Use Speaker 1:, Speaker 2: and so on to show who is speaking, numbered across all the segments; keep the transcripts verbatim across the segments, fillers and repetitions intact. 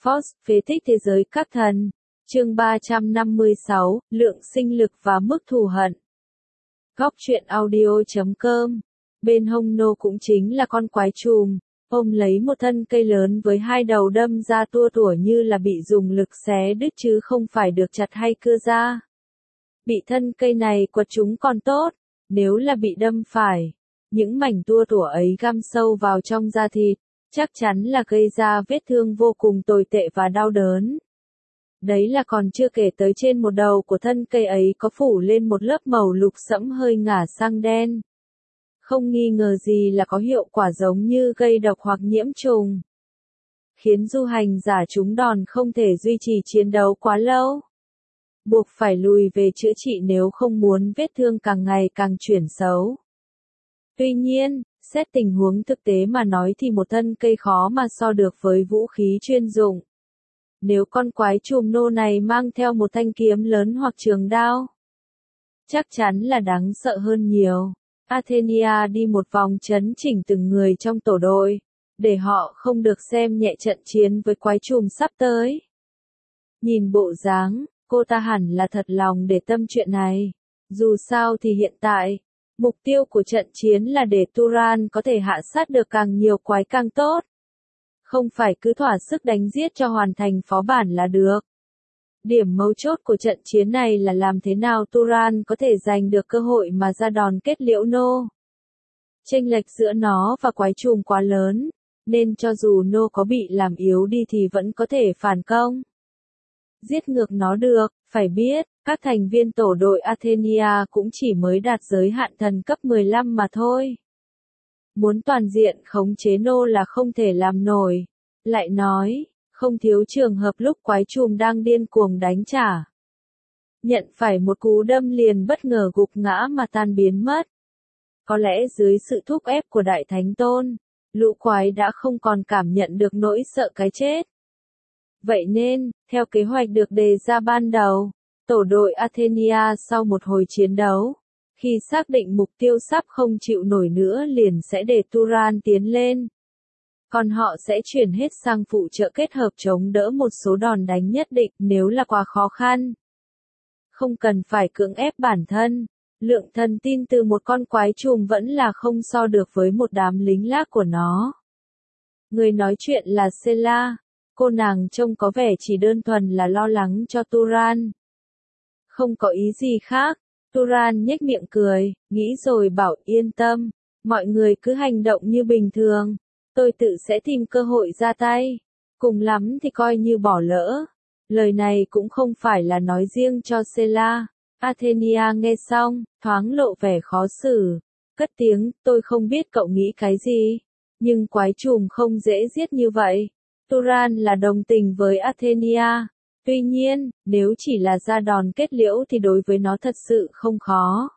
Speaker 1: Force, phế tích thế giới các thần. Chương ba trăm năm mươi sáu, lượng sinh lực và mức thù hận. Góc truyện audio chấm com. Bên hông Nô cũng chính là con quái trùm, ôm lấy một thân cây lớn với hai đầu đâm ra tua tủa như là bị dùng lực xé đứt chứ không phải được chặt hay cưa ra. Bị thân cây này quật chúng còn tốt, nếu là bị đâm phải, những mảnh tua tủa ấy găm sâu vào trong da thịt, chắc chắn là gây ra vết thương vô cùng tồi tệ và đau đớn. Đấy là còn chưa kể tới trên một đầu của thân cây ấy có phủ lên một lớp màu lục sẫm hơi ngả sang đen. Không nghi ngờ gì là có hiệu quả giống như gây độc hoặc nhiễm trùng, khiến du hành giả trúng đòn không thể duy trì chiến đấu quá lâu, buộc phải lùi về chữa trị nếu không muốn vết thương càng ngày càng chuyển xấu. Tuy nhiên, xét tình huống thực tế mà nói thì một thân cây khó mà so được với vũ khí chuyên dụng. Nếu con quái trùm Nô này mang theo một thanh kiếm lớn hoặc trường đao, chắc chắn là đáng sợ hơn nhiều. Athenia đi một vòng chấn chỉnh từng người trong tổ đội, để họ không được xem nhẹ trận chiến với quái trùm sắp tới. Nhìn bộ dáng, cô ta hẳn là thật lòng để tâm chuyện này. Dù sao thì hiện tại, mục tiêu của trận chiến là để Turan có thể hạ sát được càng nhiều quái càng tốt. Không phải cứ thỏa sức đánh giết cho hoàn thành phó bản là được. Điểm mấu chốt của trận chiến này là làm thế nào Turan có thể giành được cơ hội mà ra đòn kết liễu Nô. Chênh lệch giữa nó và quái trùm quá lớn, nên cho dù Nô có bị làm yếu đi thì vẫn có thể phản công. Giết ngược nó được, phải biết, các thành viên tổ đội Athenia cũng chỉ mới đạt giới hạn thần cấp mười lăm mà thôi. Muốn toàn diện khống chế Nô là không thể làm nổi. Lại nói, không thiếu trường hợp lúc quái trùm đang điên cuồng đánh trả, nhận phải một cú đâm liền bất ngờ gục ngã mà tan biến mất. Có lẽ dưới sự thúc ép của Đại Thánh Tôn, lũ quái đã không còn cảm nhận được nỗi sợ cái chết. Vậy nên, theo kế hoạch được đề ra ban đầu, tổ đội Athenia sau một hồi chiến đấu, khi xác định mục tiêu sắp không chịu nổi nữa liền sẽ để Turan tiến lên. Còn họ sẽ chuyển hết sang phụ trợ kết hợp chống đỡ một số đòn đánh nhất định nếu là quá khó khăn. Không cần phải cưỡng ép bản thân, lượng thần tin từ một con quái trùm vẫn là không so được với một đám lính lác của nó. Người nói chuyện là Sela, cô nàng trông có vẻ chỉ đơn thuần là lo lắng cho Turan. Không có ý gì khác. Turan nhếch miệng cười, nghĩ rồi bảo yên tâm, mọi người cứ hành động như bình thường, tôi tự sẽ tìm cơ hội ra tay, cùng lắm thì coi như bỏ lỡ. Lời này cũng không phải là nói riêng cho Sela. Athenia nghe xong, thoáng lộ vẻ khó xử, cất tiếng, tôi không biết cậu nghĩ cái gì, nhưng quái trùm không dễ giết như vậy. Turan là đồng tình với Athenia. Tuy nhiên, nếu chỉ là ra đòn kết liễu thì đối với nó thật sự không khó.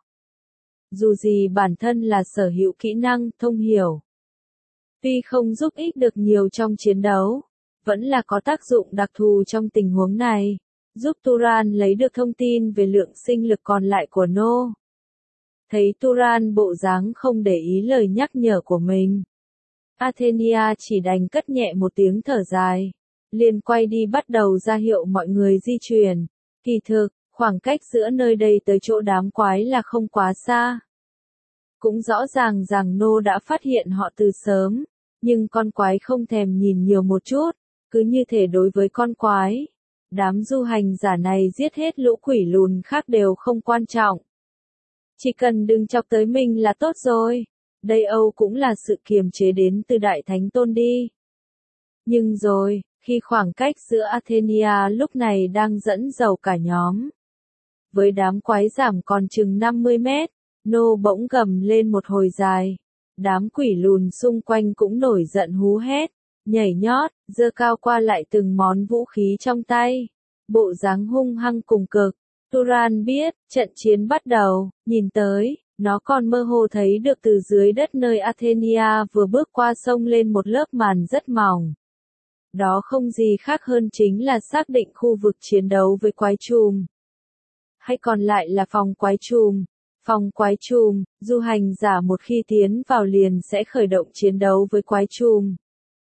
Speaker 1: Dù gì bản thân là sở hữu kỹ năng, thông hiểu. Tuy không giúp ích được nhiều trong chiến đấu, vẫn là có tác dụng đặc thù trong tình huống này, giúp Turan lấy được thông tin về lượng sinh lực còn lại của Nô. Thấy Turan bộ dáng không để ý lời nhắc nhở của mình, Athenia chỉ đành cất nhẹ một tiếng thở dài, liền quay đi bắt đầu ra hiệu mọi người di chuyển. Kỳ thực, khoảng cách giữa nơi đây tới chỗ đám quái là không quá xa. Cũng rõ ràng rằng Nô đã phát hiện họ từ sớm, nhưng con quái không thèm nhìn nhiều một chút, cứ như thể đối với con quái, đám du hành giả này giết hết lũ quỷ lùn khác đều không quan trọng. Chỉ cần đừng chọc tới mình là tốt rồi. Đây Âu cũng là sự kiềm chế đến từ Đại Thánh Tôn đi. Nhưng rồi, khi khoảng cách giữa Athenia lúc này đang dẫn dầu cả nhóm, với đám quái giảm còn chừng năm mươi mét, Nô bỗng gầm lên một hồi dài. Đám quỷ lùn xung quanh cũng nổi giận hú hét, nhảy nhót, giơ cao qua lại từng món vũ khí trong tay. Bộ dáng hung hăng cùng cực. Turan biết, trận chiến bắt đầu, nhìn tới, nó còn mơ hồ thấy được từ dưới đất nơi Athenia vừa bước qua sông lên một lớp màn rất mỏng. Đó không gì khác hơn chính là xác định khu vực chiến đấu với quái trùm. Hay còn lại là phòng quái trùm. Phòng quái trùm, du hành giả một khi tiến vào liền sẽ khởi động chiến đấu với quái trùm.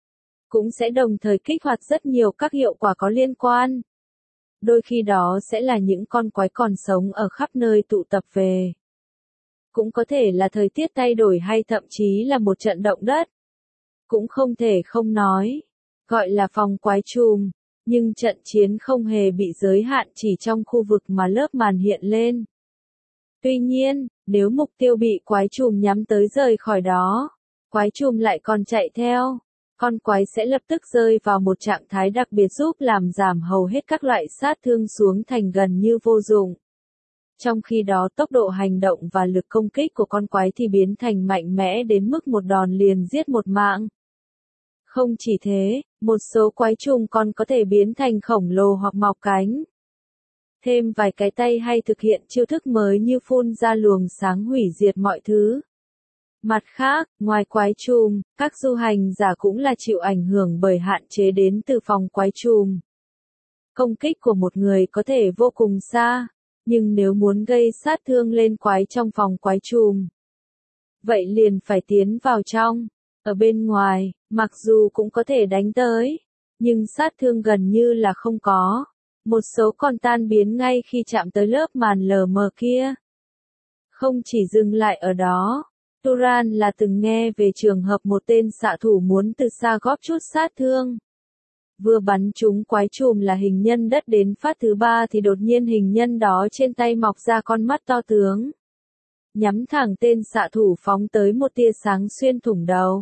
Speaker 1: cũng sẽ đồng thời kích hoạt rất nhiều các hiệu quả có liên quan. Đôi khi đó sẽ là những con quái còn sống ở khắp nơi tụ tập về. Cũng có thể là thời tiết thay đổi hay thậm chí là một trận động đất. Cũng không thể không nói, gọi là phòng quái trùm, nhưng trận chiến không hề bị giới hạn chỉ trong khu vực mà lớp màn hiện lên. Tuy nhiên, nếu mục tiêu bị quái trùm nhắm tới rời khỏi đó, quái trùm lại còn chạy theo, con quái sẽ lập tức rơi vào một trạng thái đặc biệt giúp làm giảm hầu hết các loại sát thương xuống thành gần như vô dụng. Trong khi đó tốc độ hành động và lực công kích của con quái thì biến thành mạnh mẽ đến mức một đòn liền giết một mạng. Không chỉ thế, một số quái trùng còn có thể biến thành khổng lồ hoặc mọc cánh. Thêm vài cái tay hay thực hiện chiêu thức mới như phun ra luồng sáng hủy diệt mọi thứ. Mặt khác, ngoài quái trùm, các du hành giả cũng là chịu ảnh hưởng bởi hạn chế đến từ phòng quái trùm. Công kích của một người có thể vô cùng xa, nhưng nếu muốn gây sát thương lên quái trong phòng quái trùm, vậy liền phải tiến vào trong. Ở bên ngoài, mặc dù cũng có thể đánh tới, nhưng sát thương gần như là không có. Một số còn tan biến ngay khi chạm tới lớp màn lờ mờ kia. Không chỉ dừng lại ở đó, Turan là từng nghe về trường hợp một tên xạ thủ muốn từ xa góp chút sát thương. Vừa bắn trúng quái trùm là hình nhân đất đến phát thứ ba thì đột nhiên hình nhân đó trên tay mọc ra con mắt to tướng. Nhắm thẳng tên xạ thủ phóng tới một tia sáng xuyên thủng đầu.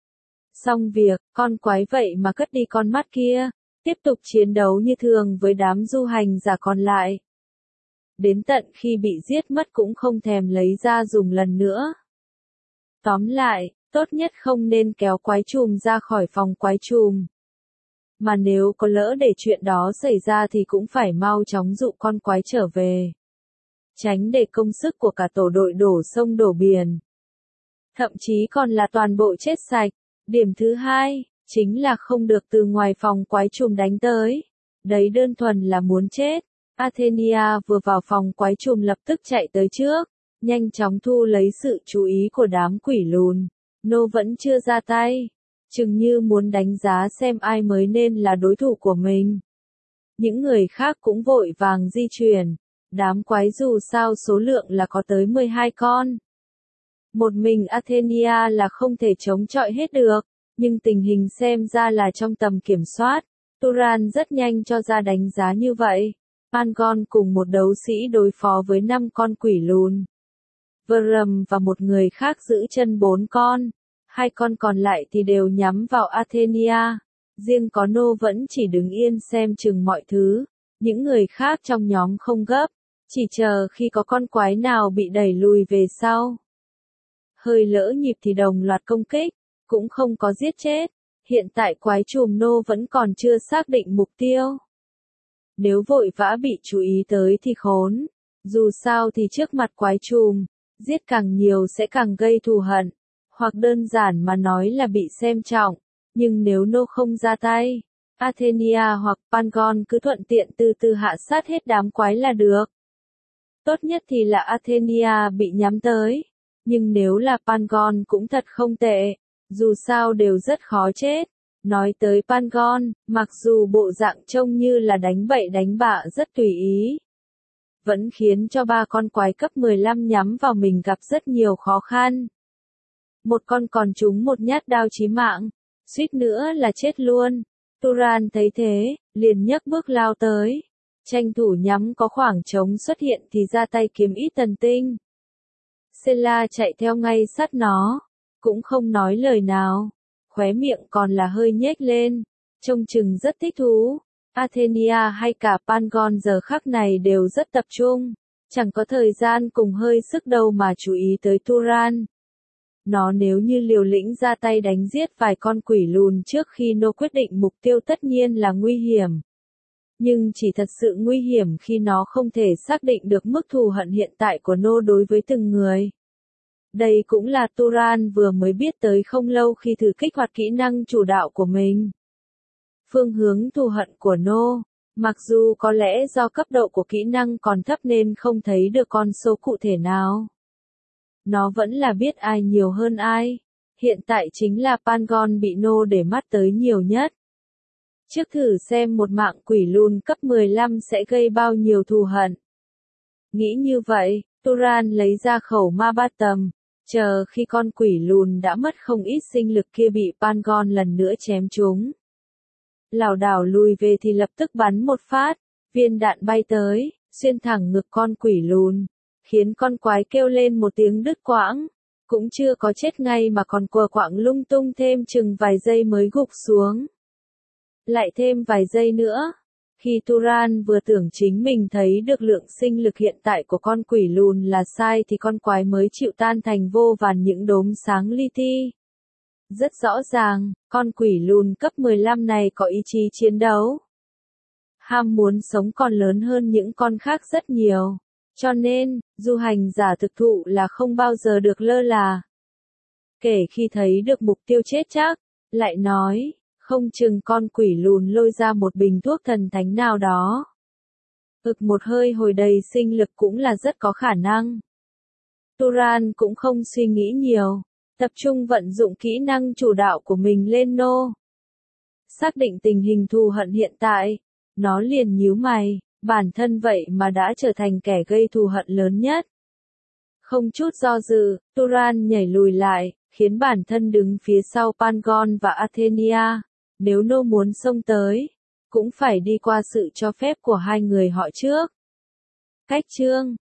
Speaker 1: Xong việc, con quái vậy mà cất đi con mắt kia, tiếp tục chiến đấu như thường với đám du hành giả còn lại. Đến tận khi bị giết mất cũng không thèm lấy ra dùng lần nữa. Tóm lại, tốt nhất không nên kéo quái trùm ra khỏi phòng quái trùm. Mà nếu có lỡ để chuyện đó xảy ra thì cũng phải mau chóng dụ con quái trở về. Tránh để công sức của cả tổ đội đổ sông đổ biển. Thậm chí còn là toàn bộ chết sạch. Điểm thứ hai, chính là không được từ ngoài phòng quái trùm đánh tới. Đấy đơn thuần là muốn chết. Athenia vừa vào phòng quái trùm lập tức chạy tới trước, nhanh chóng thu lấy sự chú ý của đám quỷ lùn. Nô vẫn chưa ra tay, chừng như muốn đánh giá xem ai mới nên là đối thủ của mình. Những người khác cũng vội vàng di chuyển, đám quái dù sao số lượng là có tới mười hai con. Một mình Athenia là không thể chống chọi hết được, nhưng tình hình xem ra là trong tầm kiểm soát. Turan rất nhanh cho ra đánh giá như vậy. Pangon cùng một đấu sĩ đối phó với năm con quỷ lùn. Vrum và một người khác giữ chân bốn con. Hai con còn lại thì đều nhắm vào Athenia. Riêng có Nô vẫn chỉ đứng yên xem chừng mọi thứ. Những người khác trong nhóm không gấp, chỉ chờ khi có con quái nào bị đẩy lùi về sau. Hơi lỡ nhịp thì đồng loạt công kích, cũng không có giết chết. Hiện tại quái trùm Nô vẫn còn chưa xác định mục tiêu. Nếu vội vã bị chú ý tới thì khốn. Dù sao thì trước mặt quái trùm, giết càng nhiều sẽ càng gây thù hận. Hoặc đơn giản mà nói là bị xem trọng. Nhưng nếu Nô không ra tay, Athenia hoặc Pangon cứ thuận tiện từ từ hạ sát hết đám quái là được. Tốt nhất thì là Athenia bị nhắm tới. Nhưng nếu là Pangon cũng thật không tệ. Dù sao đều rất khó chết. Nói tới Pangon, mặc dù bộ dạng trông như là đánh bậy đánh bạ rất tùy ý, vẫn khiến cho ba con quái cấp mười lăm nhắm vào mình gặp rất nhiều khó khăn. Một con còn trúng một nhát đao chí mạng, suýt nữa là chết luôn. Turan thấy thế, liền nhấc bước lao tới, tranh thủ nhắm có khoảng trống xuất hiện thì ra tay kiếm ít tần tinh. Sela chạy theo ngay sát nó, cũng không nói lời nào. Khóe miệng còn là hơi nhếch lên, trông chừng rất thích thú. Athenia hay cả Pangon giờ khắc này đều rất tập trung, chẳng có thời gian cùng hơi sức đâu mà chú ý tới Turan. Nó nếu như liều lĩnh ra tay đánh giết vài con quỷ lùn trước khi Nô quyết định mục tiêu tất nhiên là nguy hiểm. Nhưng chỉ thật sự nguy hiểm khi nó không thể xác định được mức thù hận hiện tại của Nô đối với từng người. Đây cũng là Turan vừa mới biết tới không lâu khi thử kích hoạt kỹ năng chủ đạo của mình. Phương hướng thù hận của Nô, mặc dù có lẽ do cấp độ của kỹ năng còn thấp nên không thấy được con số cụ thể nào. Nó vẫn là biết ai nhiều hơn ai. Hiện tại chính là Pangon bị Nô để mắt tới nhiều nhất. Trước thử xem một mạng quỷ lùn cấp mười lăm sẽ gây bao nhiêu thù hận. Nghĩ như vậy, Turan lấy ra khẩu ma bát tầm, chờ khi con quỷ lùn đã mất không ít sinh lực kia bị Pangon lần nữa chém trúng. Lảo đảo lùi về thì lập tức bắn một phát, viên đạn bay tới, xuyên thẳng ngực con quỷ lùn, khiến con quái kêu lên một tiếng đứt quãng, cũng chưa có chết ngay mà còn quờ quạng lung tung thêm chừng vài giây mới gục xuống. Lại thêm vài giây nữa, khi Turan vừa tưởng chính mình thấy được lượng sinh lực hiện tại của con quỷ lùn là sai thì con quái mới chịu tan thành vô vàn những đốm sáng li ti. Rất rõ ràng, con quỷ lùn cấp mười lăm này có ý chí chiến đấu. Ham muốn sống còn lớn hơn những con khác rất nhiều. Cho nên, du hành giả thực thụ là không bao giờ được lơ là. Kể khi thấy được mục tiêu chết chắc, lại nói, không chừng con quỷ lùn lôi ra một bình thuốc thần thánh nào đó. Ực một hơi hồi đầy sinh lực cũng là rất có khả năng. Turan cũng không suy nghĩ nhiều, tập trung vận dụng kỹ năng chủ đạo của mình lên Nô. Xác định tình hình thù hận hiện tại, nó liền nhíu mày, bản thân vậy mà đã trở thành kẻ gây thù hận lớn nhất. Không chút do dự, Turan nhảy lùi lại, khiến bản thân đứng phía sau Pangon và Athenia. Nếu Nô muốn xông tới, cũng phải đi qua sự cho phép của hai người họ trước. Cách chương